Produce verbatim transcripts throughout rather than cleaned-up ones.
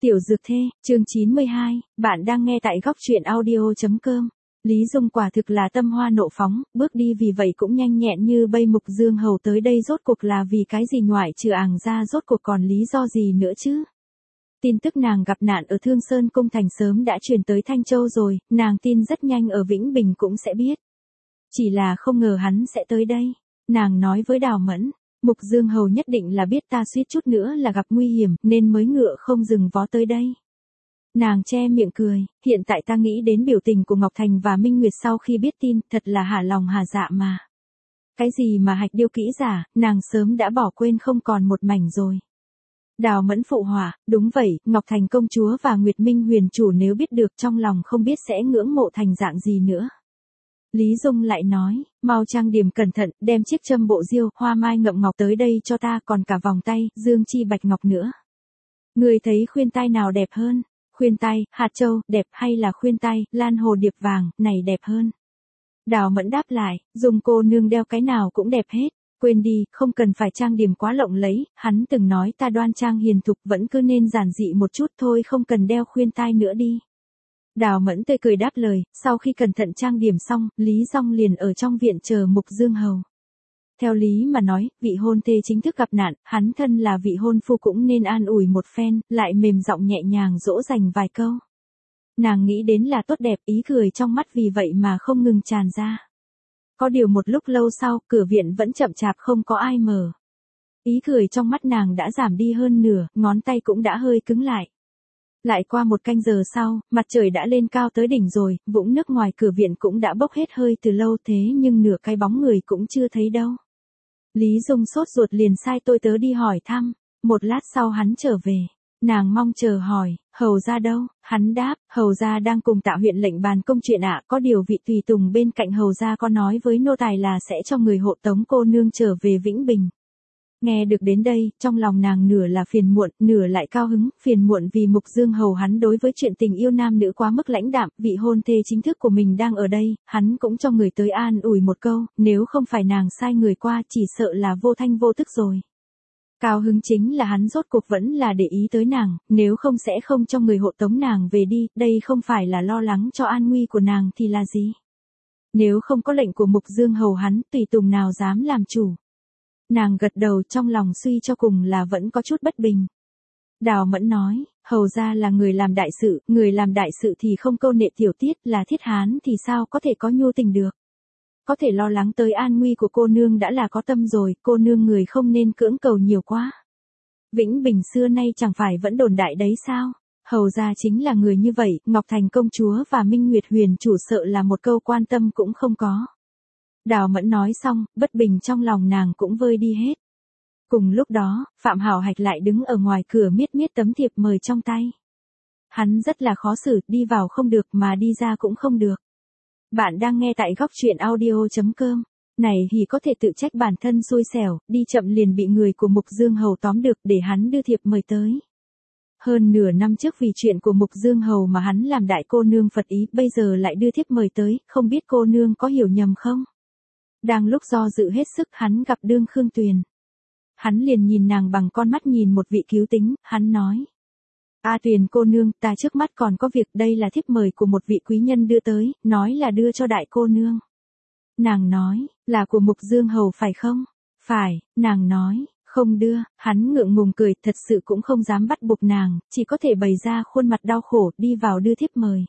Tiểu Dược Thê, chương chín mươi hai, bạn đang nghe tại góc truyện audio.com. Lý Dung quả thực là tâm hoa nộ phóng, bước đi vì vậy cũng nhanh nhẹn như bay. Mục Dương Hầu tới đây rốt cuộc là vì cái gì, ngoại trừ ảng ra rốt cuộc còn lý do gì nữa chứ? Tin tức nàng gặp nạn ở Thương Sơn Cung Thành sớm đã truyền tới Thanh Châu rồi, nàng tin rất nhanh ở Vĩnh Bình cũng sẽ biết. Chỉ là không ngờ hắn sẽ tới đây. Nàng nói với Đào Mẫn, Mục Dương Hầu nhất định là biết ta suýt chút nữa là gặp nguy hiểm nên mới ngựa không dừng vó tới đây. Nàng che miệng cười, hiện tại ta nghĩ đến biểu tình của Ngọc Thành và Minh Nguyệt sau khi biết tin, thật là hả lòng hả dạ mà. Cái gì mà hạch điêu kỹ giả, nàng sớm đã bỏ quên không còn một mảnh rồi. Đào Mẫn phụ họa, đúng vậy, Ngọc Thành công chúa và Nguyệt Minh huyền chủ nếu biết được trong lòng không biết sẽ ngưỡng mộ thành dạng gì nữa. Lý Dung lại nói, mau trang điểm cẩn thận, đem chiếc châm bộ diêu, hoa mai ngậm ngọc tới đây cho ta, còn cả vòng tay, dương chi bạch ngọc nữa. Người thấy khuyên tai nào đẹp hơn? Khuyên tai, hạt châu, đẹp, hay là khuyên tai, lan hồ điệp vàng, này đẹp hơn? Đào Mẫn đáp lại, Dung cô nương đeo cái nào cũng đẹp hết. Quên đi, không cần phải trang điểm quá lộng lẫy, hắn từng nói ta đoan trang hiền thục, vẫn cứ nên giản dị một chút thôi, không cần đeo khuyên tai nữa đi. Đào Mẫn tươi cười đáp lời, sau khi cẩn thận trang điểm xong, Lý Dung liền ở trong viện chờ Mục Dương Hầu. Theo lý mà nói, vị hôn thê chính thức gặp nạn, hắn thân là vị hôn phu cũng nên an ủi một phen, lại mềm giọng nhẹ nhàng dỗ dành vài câu. Nàng nghĩ đến là tốt đẹp, ý cười trong mắt vì vậy mà không ngừng tràn ra. Có điều một lúc lâu sau, cửa viện vẫn chậm chạp không có ai mở. Ý cười trong mắt nàng đã giảm đi hơn nửa, ngón tay cũng đã hơi cứng lại. Lại qua một canh giờ sau, mặt trời đã lên cao tới đỉnh rồi, vũng nước ngoài cửa viện cũng đã bốc hết hơi từ lâu, thế nhưng nửa cái bóng người cũng chưa thấy đâu. Lý Dung sốt ruột liền sai tôi tớ đi hỏi thăm, một lát sau hắn trở về. Nàng mong chờ hỏi, hầu gia đâu? Hắn đáp, hầu gia đang cùng Tạ huyện lệnh bàn công chuyện ạ, có điều vị tùy tùng bên cạnh hầu gia có nói với nô tài là sẽ cho người hộ tống cô nương trở về Vĩnh Bình. Nghe được đến đây, trong lòng nàng nửa là phiền muộn, nửa lại cao hứng, phiền muộn vì Mục Dương Hầu hắn đối với chuyện tình yêu nam nữ quá mức lãnh đạm, vị hôn thê chính thức của mình đang ở đây, hắn cũng cho người tới an ủi một câu, nếu không phải nàng sai người qua chỉ sợ là vô thanh vô tức rồi. Cao hứng chính là hắn rốt cuộc vẫn là để ý tới nàng, nếu không sẽ không cho người hộ tống nàng về đi, đây không phải là lo lắng cho an nguy của nàng thì là gì? Nếu không có lệnh của Mục Dương Hầu hắn, tùy tùng nào dám làm chủ? Nàng gật đầu, trong lòng suy cho cùng là vẫn có chút bất bình. Đào Mẫn nói, hầu gia là người làm đại sự, người làm đại sự thì không câu nệ tiểu tiết, là thiết hán thì sao có thể có nhu tình được. Có thể lo lắng tới an nguy của cô nương đã là có tâm rồi, cô nương người không nên cưỡng cầu nhiều quá. Vĩnh Bình xưa nay chẳng phải vẫn đồn đại đấy sao? Hầu gia chính là người như vậy, Ngọc Thành công chúa và Minh Nguyệt huyền chủ sợ là một câu quan tâm cũng không có. Đào Mẫn nói xong, bất bình trong lòng nàng cũng vơi đi hết. Cùng lúc đó, Phạm Hảo Hạch lại đứng ở ngoài cửa miết miết tấm thiệp mời trong tay. Hắn rất là khó xử, đi vào không được mà đi ra cũng không được. Bạn đang nghe tại góc truyện audio.com. Này thì có thể tự trách bản thân xui xẻo, đi chậm liền bị người của Mục Dương Hầu tóm được để hắn đưa thiệp mời tới. Hơn nửa năm trước vì chuyện của Mục Dương Hầu mà hắn làm đại cô nương phật ý, bây giờ lại đưa thiệp mời tới, không biết cô nương có hiểu nhầm không? Đang lúc do dự hết sức, hắn gặp Đương Khương Tuyền. Hắn liền nhìn nàng bằng con mắt nhìn một vị cứu tính, hắn nói. A Tuyền cô nương, ta trước mắt còn có việc, đây là thiếp mời của một vị quý nhân đưa tới, nói là đưa cho đại cô nương. Nàng nói, là của Mục Dương Hầu phải không? Phải, nàng nói, không đưa, hắn ngượng ngùng cười, thật sự cũng không dám bắt buộc nàng, chỉ có thể bày ra khuôn mặt đau khổ, đi vào đưa thiếp mời.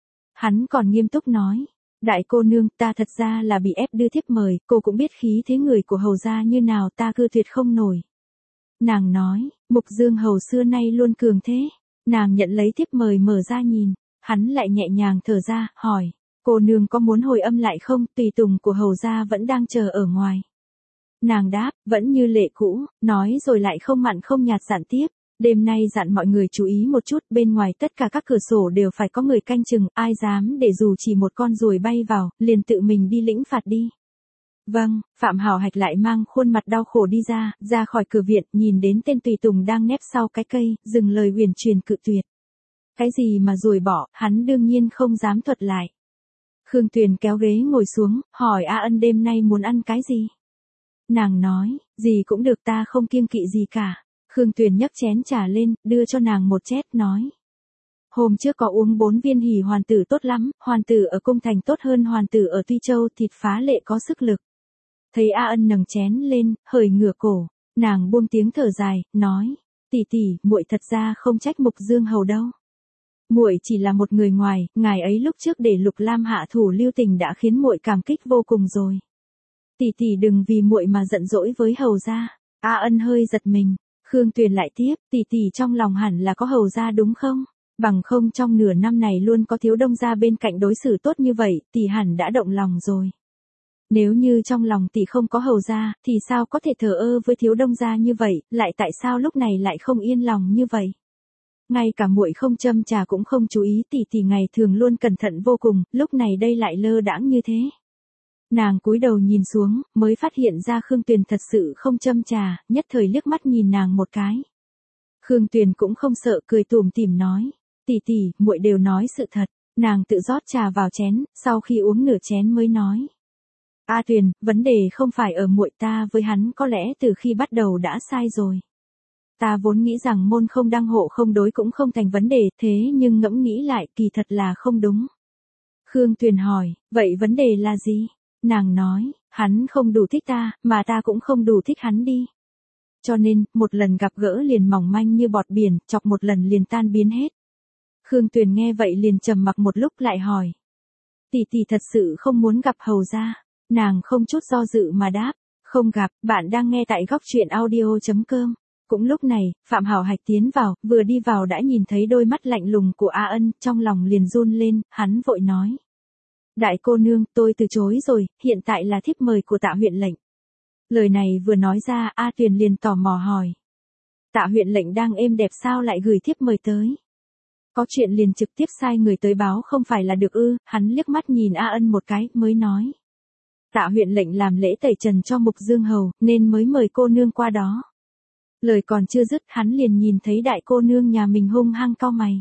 Hắn còn nghiêm túc nói. Đại cô nương, ta thật ra là bị ép đưa thiếp mời, cô cũng biết khí thế người của hầu gia như nào, ta cư tuyệt không nổi. Nàng nói, Mục Dương Hầu xưa nay luôn cường thế. Nàng nhận lấy thiếp mời mở ra nhìn, hắn lại nhẹ nhàng thở ra, hỏi, cô nương có muốn hồi âm lại không, tùy tùng của hầu gia vẫn đang chờ ở ngoài. Nàng đáp, vẫn như lệ cũ, nói rồi lại không mặn không nhạt dặn tiếp. Đêm nay dặn mọi người chú ý một chút, bên ngoài tất cả các cửa sổ đều phải có người canh chừng, ai dám để dù chỉ một con ruồi bay vào, liền tự mình đi lĩnh phạt đi. Vâng, Phạm Hảo Hạch lại mang khuôn mặt đau khổ đi ra, ra khỏi cửa viện, nhìn đến tên tùy tùng đang nép sau cái cây, dừng lời huyền truyền cự tuyệt. Cái gì mà ruồi bỏ, hắn đương nhiên không dám thuật lại. Khương Tuyền kéo ghế ngồi xuống, hỏi A Ân đêm nay muốn ăn cái gì? Nàng nói, gì cũng được, ta không kiêng kỵ gì cả. Khương Tuyền nhấc chén trà lên, đưa cho nàng một chét, nói. Hôm trước có uống bốn viên hỉ hoàn tử tốt lắm, hoàn tử ở cung thành tốt hơn hoàn tử ở Tuy Châu, thịt phá lệ có sức lực. Thấy A Ân nâng chén lên, hời ngửa cổ, nàng buông tiếng thở dài, nói, tỷ tỷ, muội thật ra không trách Mục Dương Hầu đâu. Muội chỉ là một người ngoài, ngài ấy lúc trước để Lục Lam hạ thủ lưu tình đã khiến muội cảm kích vô cùng rồi. Tỷ tỷ đừng vì muội mà giận dỗi với Hầu gia. A Ân hơi giật mình, Khương Tuyền lại tiếp, tỷ tỷ trong lòng hẳn là có Hầu gia đúng không? Bằng không trong nửa năm này luôn có Thiếu Đông gia bên cạnh đối xử tốt như vậy, tỷ hẳn đã động lòng rồi. Nếu như trong lòng tỷ không có Hầu gia, thì sao có thể thờ ơ với Thiếu Đông gia như vậy, lại tại sao lúc này lại không yên lòng như vậy? Ngay cả muội không châm trà cũng không chú ý, tỷ tỷ ngày thường luôn cẩn thận vô cùng, lúc này đây lại lơ đãng như thế. Nàng cúi đầu nhìn xuống, mới phát hiện ra Khương Tuyền thật sự không châm trà, nhất thời liếc mắt nhìn nàng một cái. Khương Tuyền cũng không sợ, cười tủm tỉm nói, tỷ tỷ, muội đều nói sự thật. Nàng tự rót trà vào chén, sau khi uống nửa chén mới nói. A Tuyền, vấn đề không phải ở muội, ta với hắn có lẽ từ khi bắt đầu đã sai rồi. Ta vốn nghĩ rằng môn không đăng hộ không đối cũng không thành vấn đề, thế nhưng ngẫm nghĩ lại kỳ thật là không đúng. Khương Tuyền hỏi, vậy vấn đề là gì? Nàng nói, hắn không đủ thích ta, mà ta cũng không đủ thích hắn đi. Cho nên, một lần gặp gỡ liền mỏng manh như bọt biển, chọc một lần liền tan biến hết. Khương Tuyền nghe vậy liền trầm mặc một lúc lại hỏi. Tỷ tỷ thật sự không muốn gặp Hầu gia. Nàng không chút do dự mà đáp, không gặp. Bạn đang nghe tại góc truyện audio chấm com. Cũng lúc này, Phạm Hảo Hạch tiến vào, vừa đi vào đã nhìn thấy đôi mắt lạnh lùng của A Ân, trong lòng liền run lên, hắn vội nói. Đại cô nương, tôi từ chối rồi, hiện tại là thiếp mời của Tạ huyện lệnh. Lời này vừa nói ra, A Tuyền liền tò mò hỏi. Tạ huyện lệnh đang êm đẹp sao lại gửi thiếp mời tới? Có chuyện liền trực tiếp sai người tới báo không phải là được ư? Hắn liếc mắt nhìn A Ân một cái, mới nói. Tạ huyện lệnh làm lễ tẩy trần cho Mục Dương Hầu, nên mới mời cô nương qua đó. Lời còn chưa dứt, hắn liền nhìn thấy đại cô nương nhà mình hung hăng cau mày.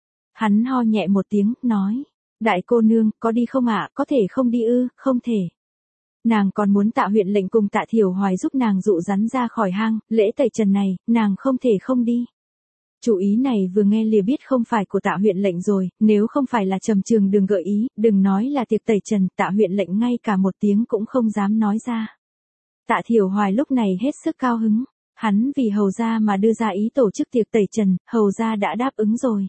Hắn ho nhẹ một tiếng, nói. Đại cô nương, có đi không ạ? Có thể không đi ư? Không thể. Nàng còn muốn Tạ huyện lệnh cùng Tạ Thiểu Hoài giúp nàng dụ rắn ra khỏi hang, lễ tẩy trần này, nàng không thể không đi. Chủ ý này vừa nghe lìa biết không phải của Tạ huyện lệnh rồi, nếu không phải là Trầm Trường Đường gợi ý, đừng nói là tiệc tẩy trần, Tạ huyện lệnh ngay cả một tiếng cũng không dám nói ra. Tạ Thiểu Hoài lúc này hết sức cao hứng, hắn vì Hầu gia mà đưa ra ý tổ chức tiệc tẩy trần, Hầu gia đã đáp ứng rồi.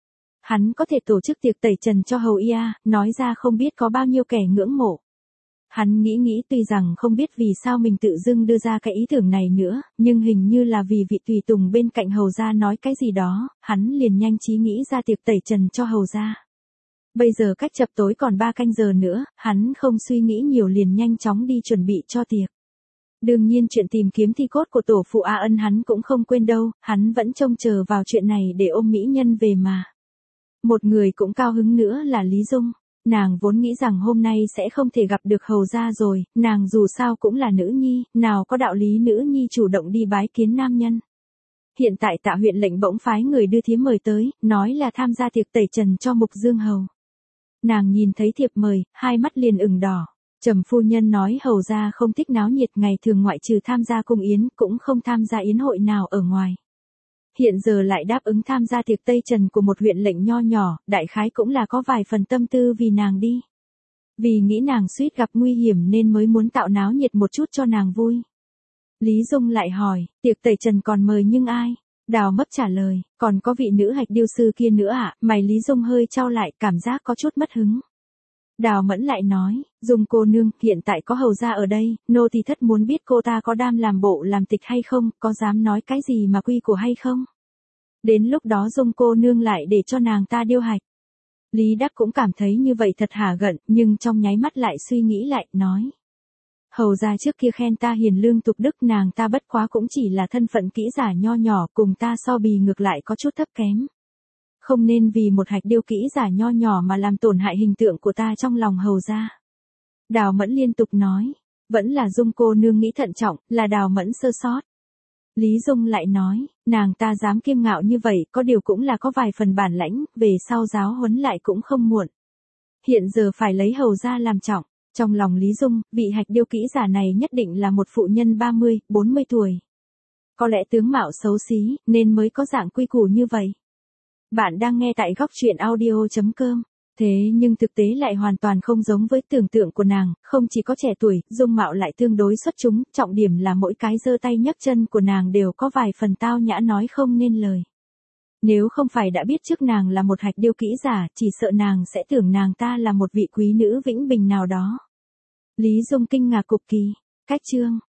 Hắn có thể tổ chức tiệc tẩy trần cho Hầu Ia, nói ra không biết có bao nhiêu kẻ ngưỡng mộ. Hắn nghĩ nghĩ tuy rằng không biết vì sao mình tự dưng đưa ra cái ý tưởng này nữa, nhưng hình như là vì vị tùy tùng bên cạnh Hầu gia nói cái gì đó, hắn liền nhanh trí nghĩ ra tiệc tẩy trần cho Hầu gia. Bây giờ cách chập tối còn ba canh giờ nữa, hắn không suy nghĩ nhiều liền nhanh chóng đi chuẩn bị cho tiệc. Đương nhiên chuyện tìm kiếm thi cốt của tổ phụ A Ân hắn cũng không quên đâu, hắn vẫn trông chờ vào chuyện này để ôm mỹ nhân về mà. Một người cũng cao hứng nữa là Lý Dung. Nàng vốn nghĩ rằng hôm nay sẽ không thể gặp được Hầu gia rồi, nàng dù sao cũng là nữ nhi, nào có đạo lý nữ nhi chủ động đi bái kiến nam nhân. Hiện tại Tạ huyện lệnh bỗng phái người đưa thiếp mời tới, nói là tham gia tiệc tẩy trần cho Mục Dương Hầu. Nàng nhìn thấy thiệp mời, hai mắt liền ửng đỏ. Trầm phu nhân nói Hầu gia không thích náo nhiệt, ngày thường ngoại trừ tham gia cung yến, cũng không tham gia yến hội nào ở ngoài. Hiện giờ lại đáp ứng tham gia tiệc tây trần của một huyện lệnh nho nhỏ, đại khái cũng là có vài phần tâm tư vì nàng đi. Vì nghĩ nàng suýt gặp nguy hiểm nên mới muốn tạo náo nhiệt một chút cho nàng vui. Lý Dung lại hỏi, tiệc tẩy trần còn mời nhưng ai? Đào Mấp trả lời, còn có vị nữ hạch điêu sư kia nữa ạ. À? Mày Lý Dung hơi trao lại, cảm giác có chút mất hứng. Đào Mẫn lại nói, Dung cô nương, hiện tại có Hầu gia ở đây, nô tỳ thất muốn biết cô ta có đam làm bộ làm tịch hay không, có dám nói cái gì mà quy củ hay không? Đến lúc đó Dung cô nương lại để cho nàng ta điêu hạch. Lý Đắc cũng cảm thấy như vậy thật hả giận, nhưng trong nháy mắt lại suy nghĩ lại, nói. Hầu gia trước kia khen ta hiền lương tục đức, nàng ta bất quá cũng chỉ là thân phận kỹ giả nho nhỏ, cùng ta so bì ngược lại có chút thấp kém. Không nên vì một hạch điêu kỹ giả nho nhỏ mà làm tổn hại hình tượng của ta trong lòng Hầu gia. Đào Mẫn liên tục nói, vẫn là Dung cô nương nghĩ thận trọng, là Đào Mẫn sơ sót. Lý Dung lại nói, nàng ta dám kiêu ngạo như vậy, có điều cũng là có vài phần bản lãnh, về sau giáo huấn lại cũng không muộn. Hiện giờ phải lấy Hầu gia làm trọng, trong lòng Lý Dung, vị hạch điêu kỹ giả này nhất định là một phụ nhân ba mươi, bốn mươi tuổi. Có lẽ tướng mạo xấu xí, nên mới có dạng quy củ như vậy. Bạn đang nghe tại góc truyện audio.com. Thế nhưng thực tế lại hoàn toàn không giống với tưởng tượng của nàng, không chỉ có trẻ tuổi, dung mạo lại tương đối xuất chúng, trọng điểm là mỗi cái giơ tay nhấc chân của nàng đều có vài phần tao nhã nói không nên lời. Nếu không phải đã biết trước nàng là một hạch điêu kỹ giả, chỉ sợ nàng sẽ tưởng nàng ta là một vị quý nữ vĩnh bình nào đó. Lý Dung kinh ngạc cực kỳ. Cách chương